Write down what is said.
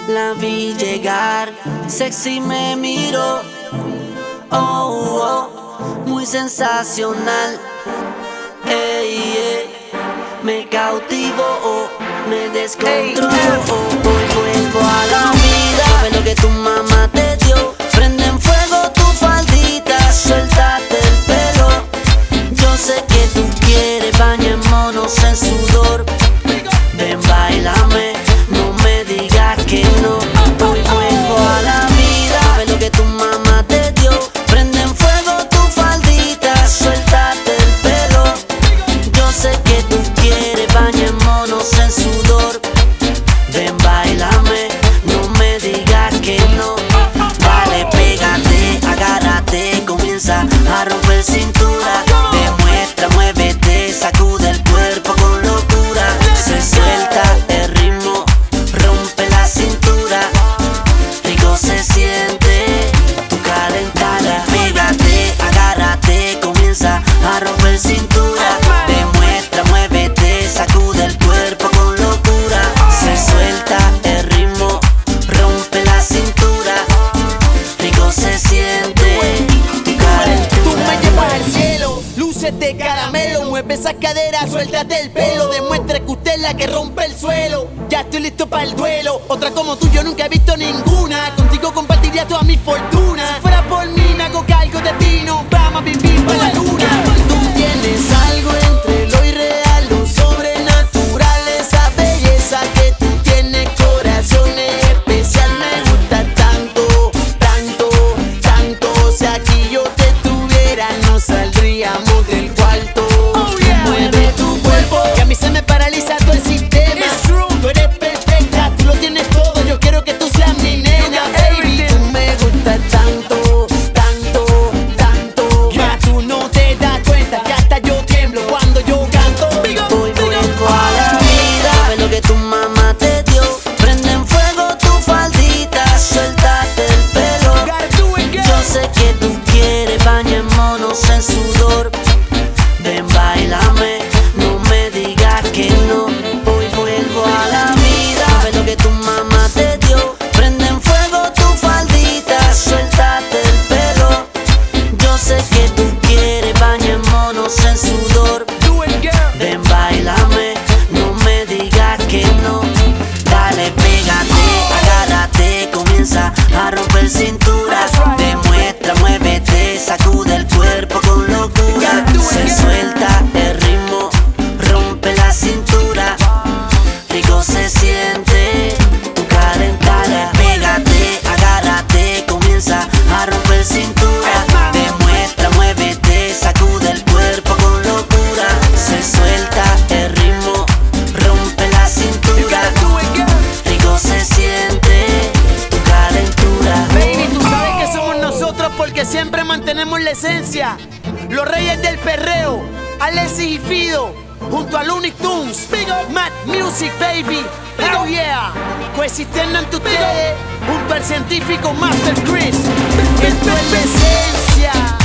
La vi llegar, sexy me miró, oh, oh, muy sensacional. Ey, ey, me cautivó, me descontroló. Hoy vuelvo a la vida, sabes lo que tu mamá te dio. Prende en fuego tu faldita, suéltate el pelo. Yo sé que tú quieres, bañémonos en sudor. Ven, bailame, no me digas que no. Hoy vuelvo a la vida, sabes lo que tu mamá te dio. Prende en fuego tu faldita, suéltate el pelo. Yo sé que tú quieres, bañémonos en sudor. Ven, bailame, no me digas que no. Dale, pégate, agárrate, comienza a romper cintura. Demuestra, muévete, sacude el cuerpo con locura. Se suelta el ritmo, rompe la cintura. Rico se siente tu calentada. Pégate, agárrate, comienza a romper cintura. Demuestra, muévete, sacude el cuerpo con locura. Se suelta el ritmo, rompe la cintura. Rico se siente tu calentura. Tú me llevas al cielo, luces de caramelo. Mueve esa cadera, suéltate el pelo. Demuestra que usted es la que rompe el suelo. Ya estoy listo para el duelo. Otra como tú yo nunca he visto ninguna. Contigo compartiría toda mi fortuna. Si fuera por mí me hago cargo de ti. Nos vamos a vivir para la luna. Tú tienes algo entre lo irreal, lo sobrenatural. Esa belleza que tú tienes, corazón especial. Me gusta tanto, tanto, tanto. Si aquí yo te tuviera no saldríamos del cuarto. Mueve tu cuerpo, que a mí se me paraliza todo el sistema. Tú eres perfecta, tú lo tienes todo. Yo quiero que tú seas mi nena, baby. Tú me gustas tanto, tanto, tanto. Más tú no te das cuenta que hasta yo tiemblo cuando yo canto. Hoy vuelvo a la vida, sabes lo que tu mamá te dio. Prende en fuego tu faldita, suéltate el pelo. Yo sé que tú quieres, bañémonos en sudor. Ven, bailame, no me digas que no. Hoy vuelvo a la vida, sabes lo que tu mamá te dio. Prende en fuego tu faldita, suéltate el pelo. Yo sé que tú quieres, bañémonos en sudor. Ven, bailame, no me digas que no. Dale, pégate, agárrate, comienza a romper cintura. Demuestra, muévete, sacude el cuerpo con locura. Se suelta el ritmo, rompe la cintura. Rico se siente tu calentada. Pégate, agárrate, comienza a romper cintura. Demuestra, muévete, sacude el cuerpo con locura. Se suelta el ritmo, rompe la cintura. Rico se siente tu calentura. Baby, tú sabes que somos nosotros porque siempre mantenemos la esencia. Los reyes del perreo, Alexis y Fido, junto a Looney Tunes, Mad Music, baby. Oh yeah, coexistiendo entre ustedes, junto al científico Master Chris. Esto es la esencia.